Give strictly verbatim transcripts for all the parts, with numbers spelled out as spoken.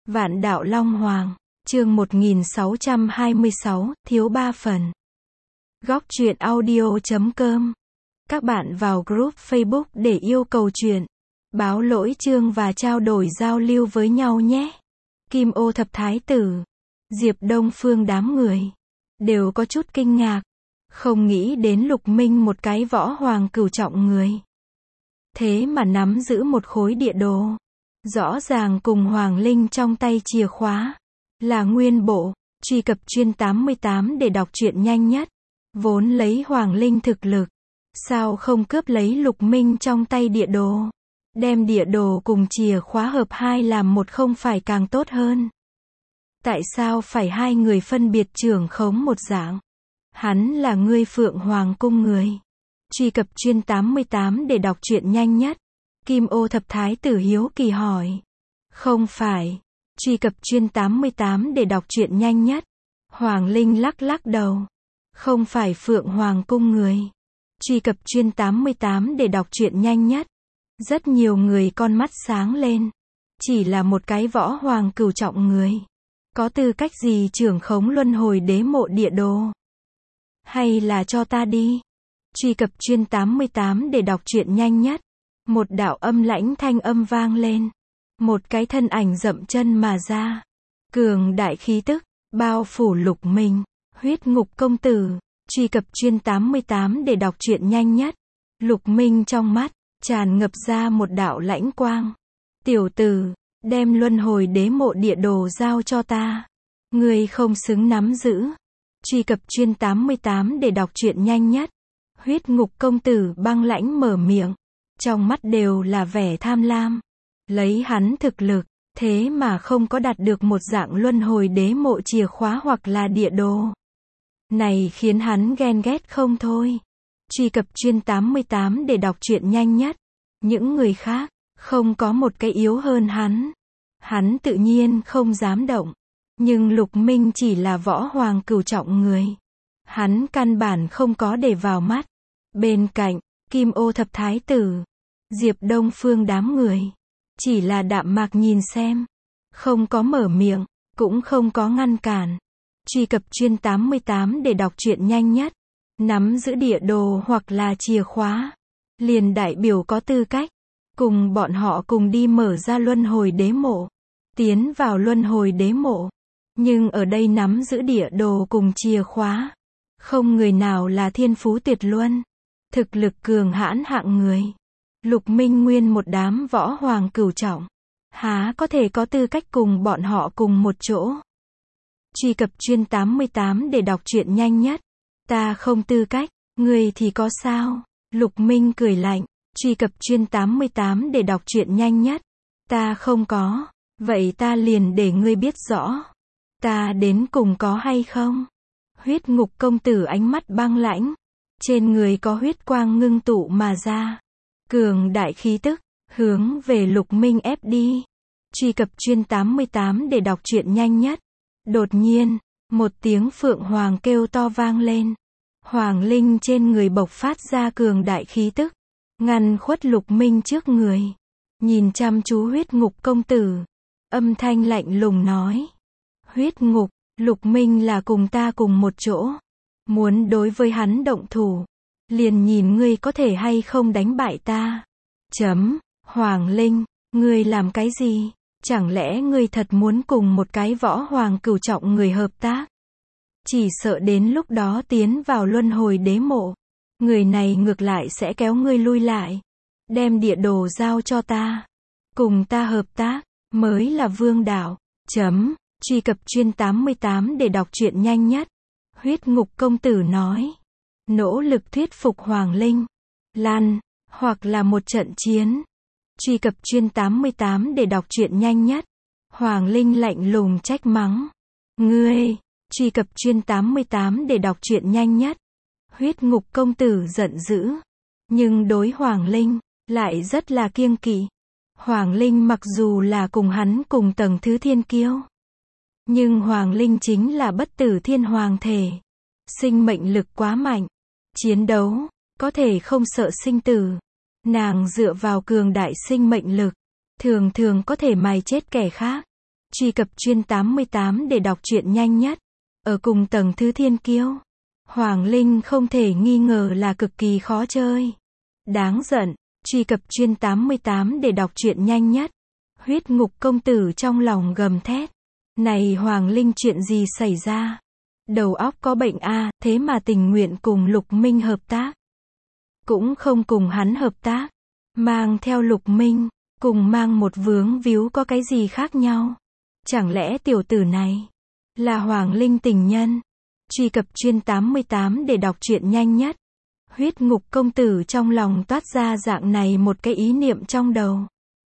Vạn đạo Long Hoàng, chương một nghìn sáu trăm hai mươi sáu, thiếu ba phần. Góc truyện audio chấm com. Các bạn vào group Facebook để yêu cầu truyện, báo lỗi chương và trao đổi giao lưu với nhau nhé. Kim Ô Thập Thái Tử, Diệp Đông Phương đám người đều có chút kinh ngạc, không nghĩ đến Lục Minh một cái võ hoàng cửu trọng người, thế mà nắm giữ một khối địa đồ. Rõ ràng cùng Hoàng Linh trong tay chìa khóa là nguyên bộ. Truy cập chuyên tám mươi tám để đọc truyện nhanh nhất. Vốn lấy Hoàng Linh thực lực, sao không cướp lấy Lục Minh trong tay địa đồ, đem địa đồ cùng chìa khóa hợp hai làm một không phải càng tốt hơn? Tại sao phải hai người phân biệt trưởng khống một dạng? Hắn là ngươi Phượng Hoàng cung người. Truy cập chuyên tám mươi tám để đọc truyện nhanh nhất. Kim Ô Thập Thái Tử hiếu kỳ hỏi. Không phải. Truy cập chuyên tám mươi tám để đọc truyện nhanh nhất. Hoàng Linh lắc lắc đầu. Không phải Phượng Hoàng cung người. Truy cập chuyên tám mươi tám để đọc truyện nhanh nhất. Rất nhiều người con mắt sáng lên. Chỉ là một cái võ hoàng cửu trọng người, có tư cách gì trưởng khống luân hồi đế mộ địa đồ? Hay là cho ta đi. Truy cập chuyên tám mươi tám để đọc truyện nhanh nhất. Một đạo âm lãnh thanh âm vang lên. Một cái thân ảnh dậm chân mà ra. Cường đại khí tức, bao phủ Lục Minh. Huyết Ngục công tử. Truy cập chuyên tám mươi tám để đọc truyện nhanh nhất. Lục Minh trong mắt, tràn ngập ra một đạo lãnh quang. Tiểu tử, đem luân hồi đế mộ địa đồ giao cho ta. Ngươi không xứng nắm giữ. Truy cập chuyên tám mươi tám để đọc truyện nhanh nhất. Huyết Ngục công tử băng lãnh mở miệng. Trong mắt đều là vẻ tham lam. Lấy hắn thực lực, thế mà không có đạt được một dạng luân hồi đế mộ chìa khóa hoặc là địa đồ. Này khiến hắn ghen ghét không thôi. Truy cập chuyên tám mươi tám để đọc truyện nhanh nhất. Những người khác, không có một cái yếu hơn hắn. Hắn tự nhiên không dám động. Nhưng Lục Minh chỉ là võ hoàng cửu trọng người. Hắn căn bản không có để vào mắt. Bên cạnh, Kim Ô Thập Thái Tử, Diệp Đông Phương đám người chỉ là đạm mạc nhìn xem, không có mở miệng, cũng không có ngăn cản. Truy cập chuyên tám mươi tám để đọc truyện nhanh nhất. Nắm giữ địa đồ hoặc là chìa khóa, liền đại biểu có tư cách cùng bọn họ cùng đi mở ra luân hồi đế mộ, tiến vào luân hồi đế mộ. Nhưng ở đây nắm giữ địa đồ cùng chìa khóa, không người nào là thiên phú tuyệt luân, thực lực cường hãn hạng người. Lục Minh nguyên một đám võ hoàng cửu trọng, há có thể có tư cách cùng bọn họ cùng một chỗ. Truy cập chuyên tám mươi tám để đọc truyện nhanh nhất. Ta không tư cách, ngươi thì có sao? Lục Minh cười lạnh. Truy cập chuyên tám mươi tám để đọc truyện nhanh nhất. Ta không có, vậy ta liền để ngươi biết rõ. Ta đến cùng có hay không? Huyết Ngục công tử ánh mắt băng lãnh, trên người có huyết quang ngưng tụ mà ra. Cường đại khí tức, hướng về Lục Minh ép đi. Truy cập chuyên tám mươi tám để đọc truyện nhanh nhất. Đột nhiên, một tiếng phượng hoàng kêu to vang lên. Hoàng Linh trên người bộc phát ra cường đại khí tức, ngăn khuất Lục Minh trước người. Nhìn chăm chú Huyết Ngục công tử, âm thanh lạnh lùng nói. Huyết Ngục, Lục Minh là cùng ta cùng một chỗ. Muốn đối với hắn động thủ, liền nhìn ngươi có thể hay không đánh bại ta. Chấm, Hoàng Linh, ngươi làm cái gì? Chẳng lẽ ngươi thật muốn cùng một cái võ hoàng cửu trọng người hợp tác? Chỉ sợ đến lúc đó tiến vào luân hồi đế mộ, người này ngược lại sẽ kéo ngươi lui lại. Đem địa đồ giao cho ta, cùng ta hợp tác, mới là vương đạo. Chấm, truy cập chuyên tám mươi tám để đọc truyện nhanh nhất. Huyết Ngục công tử nói. Nỗ lực thuyết phục Hoàng Linh. Lan, hoặc là một trận chiến. Truy cập chuyên tám mươi tám để đọc truyện nhanh nhất. Hoàng Linh lạnh lùng trách mắng. Ngươi, truy cập chuyên tám mươi tám để đọc truyện nhanh nhất. Huyết Ngục công tử giận dữ. Nhưng đối Hoàng Linh, lại rất là kiêng kỵ. Hoàng Linh mặc dù là cùng hắn cùng tầng thứ thiên kiêu, nhưng Hoàng Linh chính là bất tử thiên hoàng thể. Sinh mệnh lực quá mạnh. Chiến đấu, có thể không sợ sinh tử. Nàng dựa vào cường đại sinh mệnh lực, thường thường có thể mài chết kẻ khác. Truy cập chuyên tám mươi tám để đọc truyện nhanh nhất. Ở cùng tầng thứ thiên kiêu, Hoàng Linh không thể nghi ngờ là cực kỳ khó chơi. Đáng giận. Truy cập chuyên tám mươi tám để đọc truyện nhanh nhất. Huyết ngục công tử trong lòng gầm thét. Này Hoàng Linh, chuyện gì xảy ra? Đầu óc có bệnh a, thế mà tình nguyện cùng Lục Minh hợp tác. Cũng không cùng hắn hợp tác. Mang theo Lục Minh, cùng mang một vướng víu có cái gì khác nhau? Chẳng lẽ tiểu tử này là Hoàng Linh tình nhân? Truy cập chuyên tám mươi tám để đọc truyện nhanh nhất. Huyết ngục công tử trong lòng toát ra dạng này một cái ý niệm trong đầu.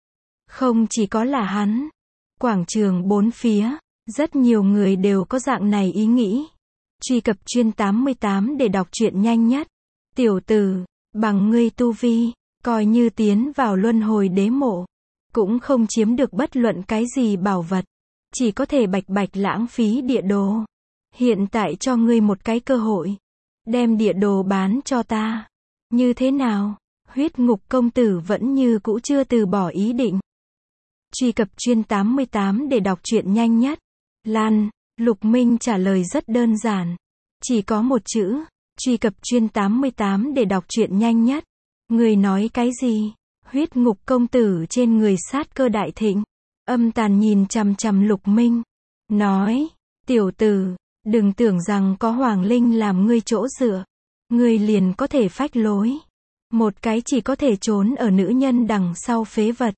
Không chỉ có là hắn, quảng trường bốn phía, rất nhiều người đều có dạng này ý nghĩ. Truy cập chuyên tám mươi tám để đọc truyện nhanh nhất. Tiểu tử, bằng ngươi tu vi, coi như tiến vào luân hồi đế mộ, cũng không chiếm được bất luận cái gì bảo vật, chỉ có thể bạch bạch lãng phí địa đồ. Hiện tại cho ngươi một cái cơ hội, đem địa đồ bán cho ta. Như thế nào? Huyết ngục công tử vẫn như cũ chưa từ bỏ ý định. Truy cập chuyên tám mươi tám để đọc truyện nhanh nhất. Lan, Lục Minh trả lời rất đơn giản. Chỉ có một chữ. Truy cập chuyên tám mươi tám để đọc truyện nhanh nhất. Người nói cái gì? Huyết ngục công tử trên người sát cơ đại thịnh. Âm tàn nhìn chằm chằm Lục Minh. Nói, tiểu tử, đừng tưởng rằng có Hoàng Linh làm ngươi chỗ dựa, ngươi liền có thể phách lối. Một cái chỉ có thể trốn ở nữ nhân đằng sau phế vật.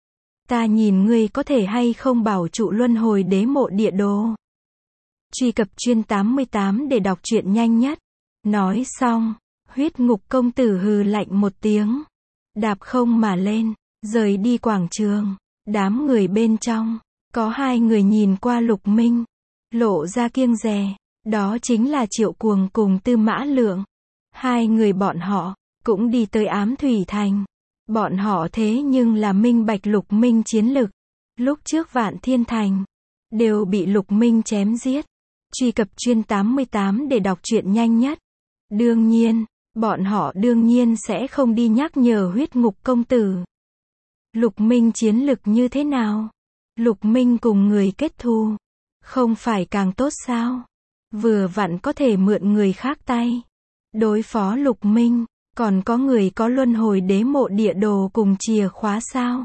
Ta nhìn ngươi có thể hay không bảo trụ luân hồi đế mộ địa đồ. Truy cập chuyên tám mươi tám để đọc truyện nhanh nhất. Nói xong, huyết ngục công tử hừ lạnh một tiếng. Đạp không mà lên, rời đi quảng trường. Đám người bên trong, có hai người nhìn qua Lục Minh, lộ ra kiêng dè. Đó chính là Triệu Cuồng cùng Tư Mã Lượng. Hai người bọn họ cũng đi tới Ám Thủy Thành. Bọn họ thế nhưng là minh bạch Lục Minh chiến lực. Lúc trước Vạn Thiên Thành đều bị Lục Minh chém giết. Truy cập chuyên tám mươi tám để đọc truyện nhanh nhất. Đương nhiên, bọn họ đương nhiên sẽ không đi nhắc nhở huyết ngục công tử. Lục Minh chiến lực như thế nào? Lục Minh cùng người kết thù, không phải càng tốt sao? Vừa vặn có thể mượn người khác tay đối phó Lục Minh. Còn có người có luân hồi đế mộ địa đồ cùng chìa khóa sao?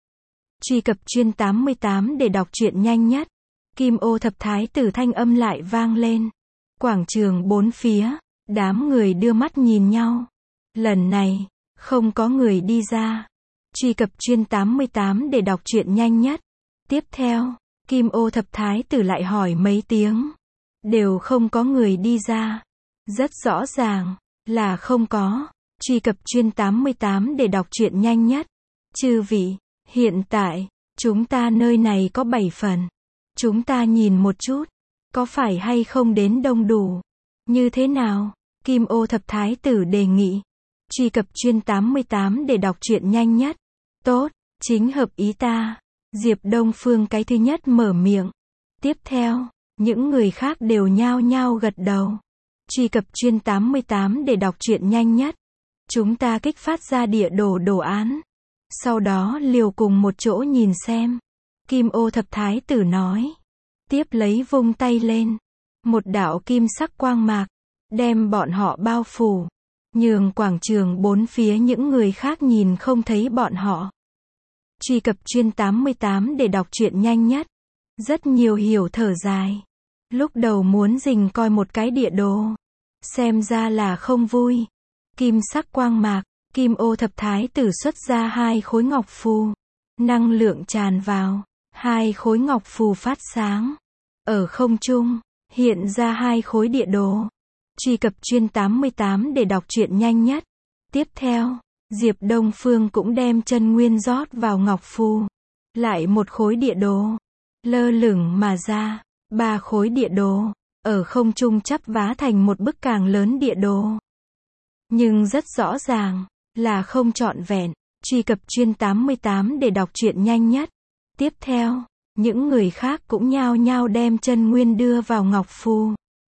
Truy cập chuyên tám mươi tám để đọc truyện nhanh nhất. Kim ô thập thái tử thanh âm lại vang lên. Quảng trường bốn phía, đám người đưa mắt nhìn nhau. Lần này, không có người đi ra. Truy cập chuyên tám mươi tám để đọc truyện nhanh nhất. Tiếp theo, Kim ô thập thái tử lại hỏi mấy tiếng. Đều không có người đi ra. Rất rõ ràng là không có. Truy cập chuyên tám mươi tám để đọc truyện nhanh nhất. Chư vị, hiện tại, chúng ta nơi này có bảy phần. Chúng ta nhìn một chút, có phải hay không đến đông đủ? Như thế nào? Kim ô thập thái tử đề nghị. Truy cập chuyên tám mươi tám để đọc truyện nhanh nhất. Tốt, chính hợp ý ta. Diệp Đông Phương cái thứ nhất mở miệng. Tiếp theo, những người khác đều nhao nhao gật đầu. Truy cập chuyên tám mươi tám để đọc truyện nhanh nhất. Chúng ta kích phát ra địa đồ đồ án. Sau đó liều cùng một chỗ nhìn xem. Kim ô thập thái tử nói. Tiếp lấy vung tay lên. Một đạo kim sắc quang mạc, đem bọn họ bao phủ. Nhường quảng trường bốn phía những người khác nhìn không thấy bọn họ. Truy cập chuyên tám mươi tám để đọc truyện nhanh nhất. Rất nhiều hiểu thở dài. Lúc đầu muốn rình coi một cái địa đồ. Xem ra là không vui. Kim sắc quang mạc, Kim ô thập thái tử xuất ra hai khối ngọc phù. Năng lượng tràn vào, hai khối ngọc phù phát sáng. Ở không trung, hiện ra hai khối địa đồ. Truy cập chuyên tám mươi tám để đọc truyện nhanh nhất. Tiếp theo, Diệp Đông Phương cũng đem chân nguyên rót vào ngọc phù. Lại một khối địa đồ. Lơ lửng mà ra, ba khối địa đồ. Ở không trung chắp vá thành một bức càng lớn địa đồ. Nhưng rất rõ ràng, là không trọn vẹn. Truy cập chuyên tám mươi tám để đọc truyện nhanh nhất. Tiếp theo, những người khác cũng nhao nhao đem chân nguyên đưa vào ngọc phù.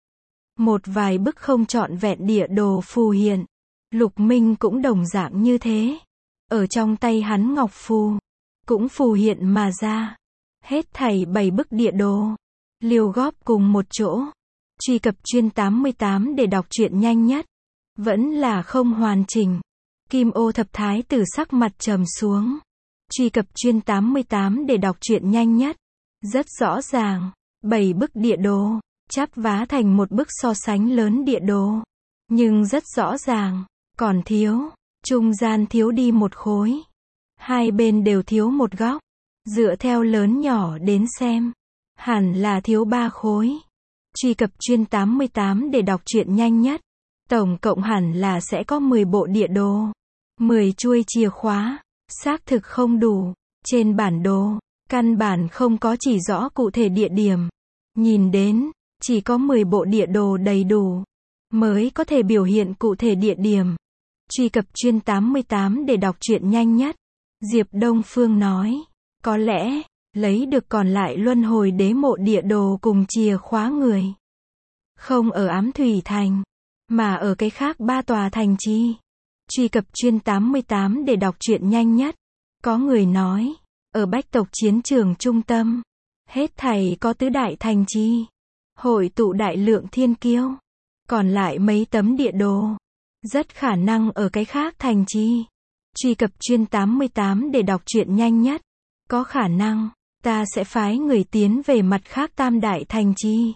Một vài bức không trọn vẹn địa đồ phù hiện. Lục Minh cũng đồng dạng như thế. Ở trong tay hắn ngọc phù, cũng phù hiện mà ra. Hết thảy bảy bức địa đồ. Liều góp cùng một chỗ. Truy cập chuyên tám mươi tám để đọc truyện nhanh nhất. Vẫn là không hoàn chỉnh. Kim Ô Thập Thái Tử sắc mặt trầm xuống. Truy cập chuyên tám mươi tám để đọc truyện nhanh nhất. Rất rõ ràng. Bảy bức địa đồ. Chắp vá thành một bức so sánh lớn địa đồ. Nhưng rất rõ ràng. Còn thiếu. Trung gian thiếu đi một khối. Hai bên đều thiếu một góc. Dựa theo lớn nhỏ đến xem. Hẳn là thiếu ba khối. Truy cập chuyên tám mươi tám để đọc truyện nhanh nhất. Tổng cộng hẳn là sẽ có mười bộ địa đồ. mười chuôi chìa khóa. Xác thực không đủ. Trên bản đồ, căn bản không có chỉ rõ cụ thể địa điểm. Nhìn đến, chỉ có mười bộ địa đồ đầy đủ. Mới có thể biểu hiện cụ thể địa điểm. Truy cập chuyên tám mươi tám để đọc truyện nhanh nhất. Diệp Đông Phương nói. Có lẽ, lấy được còn lại luân hồi đế mộ địa đồ cùng chìa khóa người. Không ở Ám Thủy Thành, mà ở cái khác ba tòa thành chi. Truy cập chuyên tám mươi tám để đọc truyện nhanh nhất. Có người nói, ở Bách tộc chiến trường trung tâm, hết thảy có tứ đại thành chi. Hội tụ đại lượng thiên kiêu. Còn lại mấy tấm địa đồ. Rất khả năng ở cái khác thành chi. Truy cập chuyên tám mươi tám để đọc truyện nhanh nhất. Có khả năng, ta sẽ phái người tiến về mặt khác tam đại thành chi.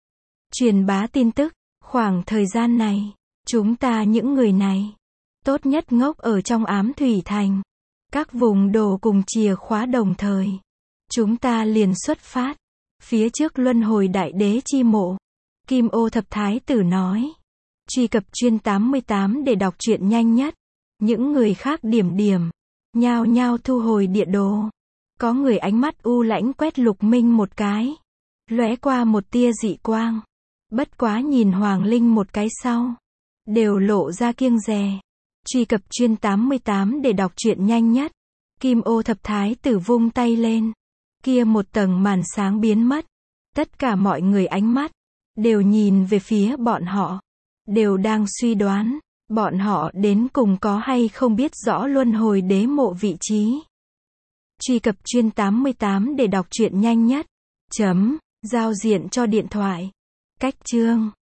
Truyền bá tin tức, khoảng thời gian này, chúng ta những người này, tốt nhất ngốc ở trong Ám Thủy Thành. Các vùng đồ cùng chìa khóa đồng thời. Chúng ta liền xuất phát. Phía trước luân hồi đại đế chi mộ. Kim Ô Thập Thái Tử nói. Truy cập chuyên tám mươi tám để đọc truyện nhanh nhất. Những người khác điểm điểm. Nhao nhao thu hồi địa đồ. Có người ánh mắt u lãnh quét Lục Minh một cái. Lóe qua một tia dị quang. Bất quá nhìn Hoàng Linh một cái sau. Đều lộ ra kiêng dè. Truy cập chuyên tám mươi tám để đọc truyện nhanh nhất. Kim Ô Thập Thái Tử vung tay lên. Kia một tầng màn sáng biến mất. Tất cả mọi người ánh mắt. Đều nhìn về phía bọn họ. Đều đang suy đoán. Bọn họ đến cùng có hay không biết rõ luân hồi đế mộ vị trí. Truy cập chuyên tám mươi tám để đọc truyện nhanh nhất. Chấm. Giao diện cho điện thoại. Cách chương.